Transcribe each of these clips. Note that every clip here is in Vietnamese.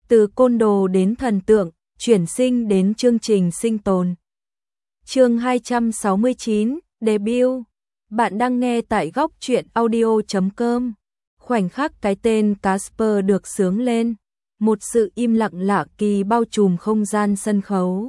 Từ côn đồ đến thần tượng, chuyển sinh đến chương trình sinh tồn. Chương 269, debut. Bạn đang nghe tại góc truyện audio.com. Khoảnh khắc cái tên Casper được xướng lên, một sự im lặng lạ kỳ bao trùm không gian sân khấu.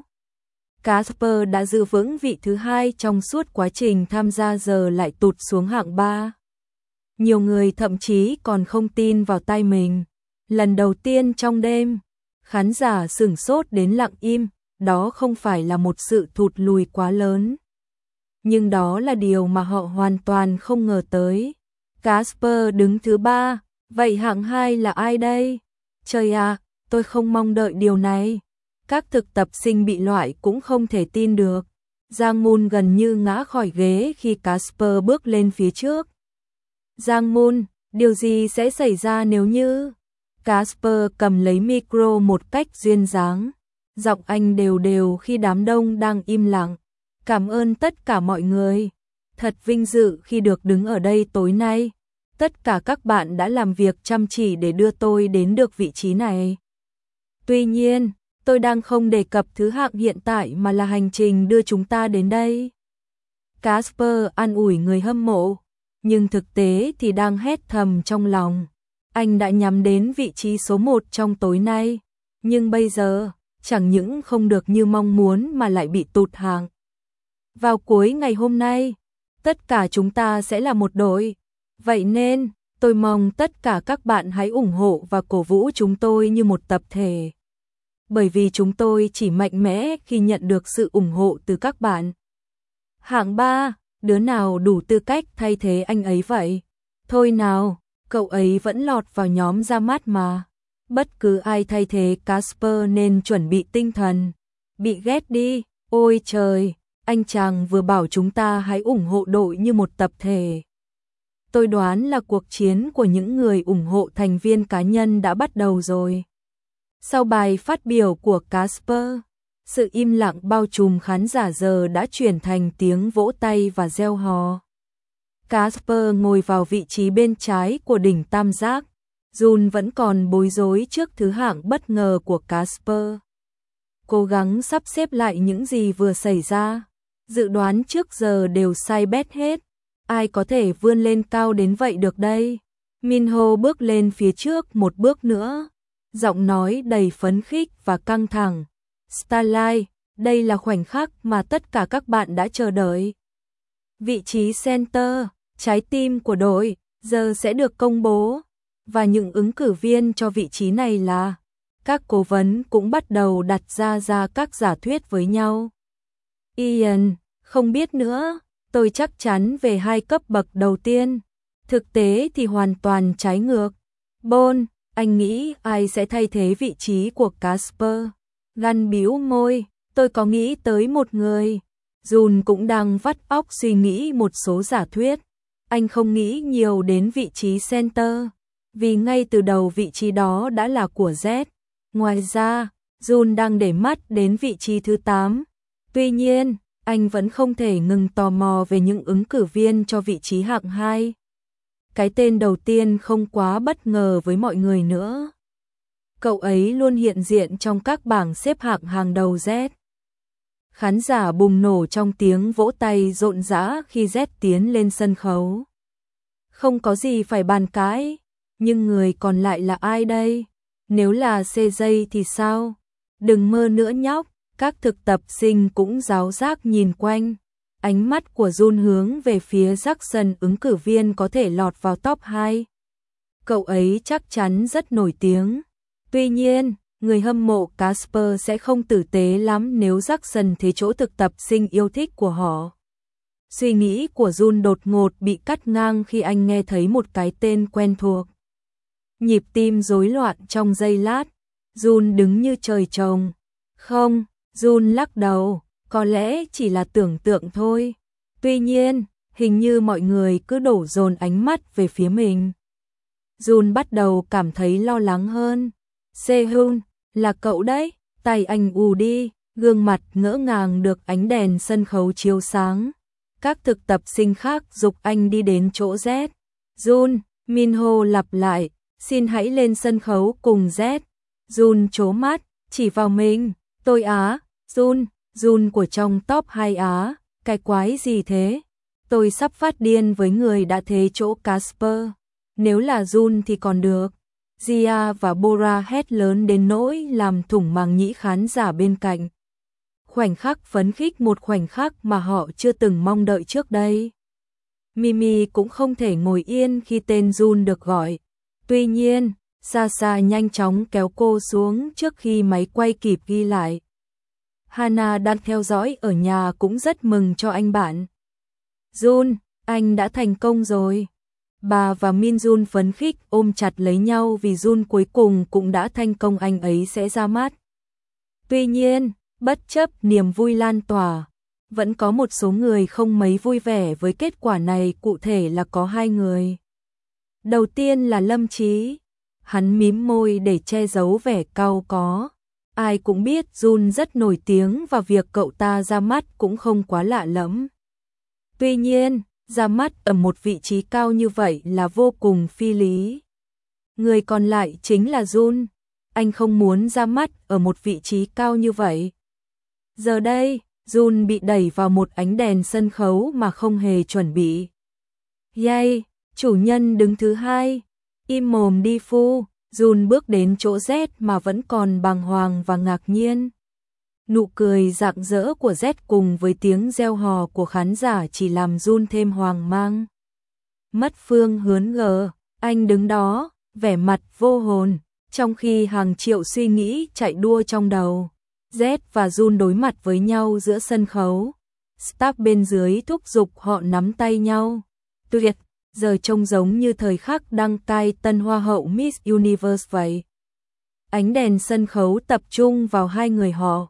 Casper đã giữ vững vị thứ hai trong suốt quá trình tham gia, giờ lại tụt xuống hạng 3. Nhiều người thậm chí còn không tin vào tai mình. Lần đầu tiên trong đêm, khán giả sửng sốt đến lặng im, đó không phải là một sự thụt lùi quá lớn. Nhưng đó là điều mà họ hoàn toàn không ngờ tới. Casper đứng thứ 3, vậy hạng 2 là ai đây? Trời ạ, tôi không mong đợi điều này. Các thực tập sinh bị loại cũng không thể tin được. Giang Moon gần như ngã khỏi ghế khi Casper bước lên phía trước. Giang Moon, điều gì sẽ xảy ra nếu như... Casper cầm lấy micro một cách duyên dáng. Giọng anh đều đều khi đám đông đang im lặng. Cảm ơn tất cả mọi người. Thật vinh dự khi được đứng ở đây tối nay. Tất cả các bạn đã làm việc chăm chỉ để đưa tôi đến được vị trí này. Tuy nhiên, tôi đang không đề cập thứ hạng hiện tại mà là hành trình đưa chúng ta đến đây. Casper an ủi người hâm mộ, nhưng thực tế thì đang hét thầm trong lòng. Anh đã nhắm đến vị trí số 1 trong tối nay, nhưng bây giờ, chẳng những không được như mong muốn mà lại bị tụt hạng. Vào cuối ngày hôm nay, tất cả chúng ta sẽ là một đội. Vậy nên, tôi mong tất cả các bạn hãy ủng hộ và cổ vũ chúng tôi như một tập thể. Bởi vì chúng tôi chỉ mạnh mẽ khi nhận được sự ủng hộ từ các bạn. Hạng 3, đứa nào đủ tư cách thay thế anh ấy vậy? Thôi nào, cậu ấy vẫn lọt vào nhóm ra mắt mà. Bất cứ ai thay thế Casper nên chuẩn bị tinh thần. Bị ghét đi, ôi trời, anh chàng vừa bảo chúng ta hãy ủng hộ đội như một tập thể. Tôi đoán là cuộc chiến của những người ủng hộ thành viên cá nhân đã bắt đầu rồi. Sau bài phát biểu của Casper, sự im lặng bao trùm khán giả giờ đã chuyển thành tiếng vỗ tay và reo hò. Casper ngồi vào vị trí bên trái của đỉnh tam giác. Jun vẫn còn bối rối trước thứ hạng bất ngờ của Casper. Cố gắng sắp xếp lại những gì vừa xảy ra. Dự đoán trước giờ đều sai bét hết. Ai có thể vươn lên cao đến vậy được đây? Minho bước lên phía trước một bước nữa. Giọng nói đầy phấn khích và căng thẳng. Starlight, đây là khoảnh khắc mà tất cả các bạn đã chờ đợi. Vị trí center, trái tim của đội, giờ sẽ được công bố. Và những ứng cử viên cho vị trí này là... Các cố vấn cũng bắt đầu đặt ra các giả thuyết với nhau. Ian, không biết nữa, tôi chắc chắn về 2 cấp bậc đầu tiên. Thực tế thì hoàn toàn trái ngược. Bon, anh nghĩ ai sẽ thay thế vị trí của Casper? Gun bĩu môi, tôi có nghĩ tới một người. Jun cũng đang vắt óc suy nghĩ một số giả thuyết. Anh không nghĩ nhiều đến vị trí center, vì ngay từ đầu vị trí đó đã là của Z. Ngoài ra, Jun đang để mắt đến vị trí thứ 8. Tuy nhiên, anh vẫn không thể ngừng tò mò về những ứng cử viên cho vị trí hạng 2. Cái tên đầu tiên không quá bất ngờ với mọi người nữa. Cậu ấy luôn hiện diện trong các bảng xếp hạng hàng đầu Z. Khán giả bùng nổ trong tiếng vỗ tay rộn rã khi Z tiến lên sân khấu. Không có gì phải bàn cãi, nhưng người còn lại là ai đây? Nếu là CJ thì sao? Đừng mơ nữa nhóc, các thực tập sinh cũng ráo rác nhìn quanh. Ánh mắt của Jun hướng về phía Jackson, ứng cử viên có thể lọt vào top 2. Cậu ấy chắc chắn rất nổi tiếng. Tuy nhiên, người hâm mộ Casper sẽ không tử tế lắm nếu Jackson thế chỗ thực tập sinh yêu thích của họ. Suy nghĩ của Jun đột ngột bị cắt ngang khi anh nghe thấy một cái tên quen thuộc. Nhịp tim rối loạn trong giây lát. Jun đứng như trời trồng. Không, Jun lắc đầu, có lẽ chỉ là tưởng tượng thôi. Tuy nhiên, hình như mọi người cứ đổ dồn ánh mắt về phía mình. Jun bắt đầu cảm thấy lo lắng hơn. Sehun, là cậu đấy, tay anh ù đi, gương mặt ngỡ ngàng được ánh đèn sân khấu chiếu sáng. Các thực tập sinh khác giục anh đi đến chỗ Z. Jun, Minho lặp lại, xin hãy lên sân khấu cùng Z. Jun trố mắt, chỉ vào mình, tôi á, Jun của trong top 2 á, cái quái gì thế? Tôi sắp phát điên với người đã thế chỗ Casper. Nếu là Jun thì còn được. Gia và Bora hét lớn đến nỗi làm thủng màng nhĩ khán giả bên cạnh. Khoảnh khắc phấn khích, một khoảnh khắc mà họ chưa từng mong đợi trước đây. Mimi cũng không thể ngồi yên khi tên Jun được gọi. Tuy nhiên, Sasha nhanh chóng kéo cô xuống trước khi máy quay kịp ghi lại. Hana đang theo dõi ở nhà cũng rất mừng cho anh bạn. Jun, anh đã thành công rồi. Bà và Minjun phấn khích ôm chặt lấy nhau vì Jun cuối cùng cũng đã thành công, anh ấy sẽ ra mắt. Tuy nhiên, bất chấp niềm vui lan tỏa, vẫn có một số người không mấy vui vẻ với kết quả này, cụ thể là có 2 người. Đầu tiên là Lâm Chí. Hắn mím môi để che giấu vẻ cau có. Ai cũng biết Jun rất nổi tiếng và việc cậu ta ra mắt cũng không quá lạ lẫm. Tuy nhiên, ra mắt ở một vị trí cao như vậy là vô cùng phi lý. Người còn lại chính là Jun. Anh không muốn ra mắt ở một vị trí cao như vậy. Giờ đây, Jun bị đẩy vào một ánh đèn sân khấu mà không hề chuẩn bị. Yay, chủ nhân đứng thứ 2. Im mồm đi Phu. Jun bước đến chỗ Z mà vẫn còn bàng hoàng và ngạc nhiên. Nụ cười rạng rỡ của Z cùng với tiếng reo hò của khán giả chỉ làm Jun thêm hoang mang. Mất phương hướng gờ, anh đứng đó, vẻ mặt vô hồn, trong khi hàng triệu suy nghĩ chạy đua trong đầu. Z và Jun đối mặt với nhau giữa sân khấu. Staff bên dưới thúc giục họ nắm tay nhau. Tuyệt, giờ trông giống như thời khắc đăng cai tân hoa hậu Miss Universe vậy. Ánh đèn sân khấu tập trung vào 2 người họ.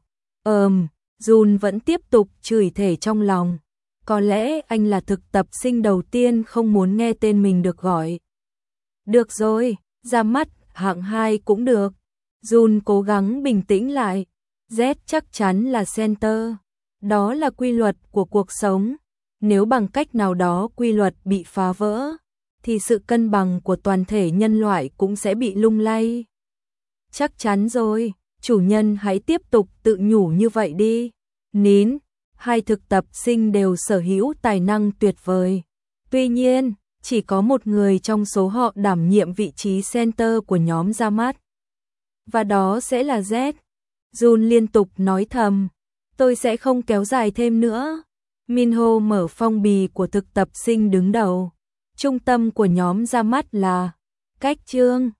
Jun vẫn tiếp tục chửi thề trong lòng. Có lẽ anh là thực tập sinh đầu tiên không muốn nghe tên mình được gọi. Được rồi, ra mắt hạng 2 cũng được. Jun cố gắng bình tĩnh lại. Z chắc chắn là center. Đó là quy luật của cuộc sống. Nếu bằng cách nào đó quy luật bị phá vỡ, thì sự cân bằng của toàn thể nhân loại cũng sẽ bị lung lay. Chắc chắn rồi, chủ nhân hãy tiếp tục tự nhủ như vậy đi. Nín, 2 thực tập sinh đều sở hữu tài năng tuyệt vời. Tuy nhiên, chỉ có một người trong số họ đảm nhiệm vị trí center của nhóm ra mắt. Và đó sẽ là Z. Jun liên tục nói thầm, tôi sẽ không kéo dài thêm nữa. Minho mở phong bì của thực tập sinh đứng đầu. Trung tâm của nhóm ra mắt là Cách Trương.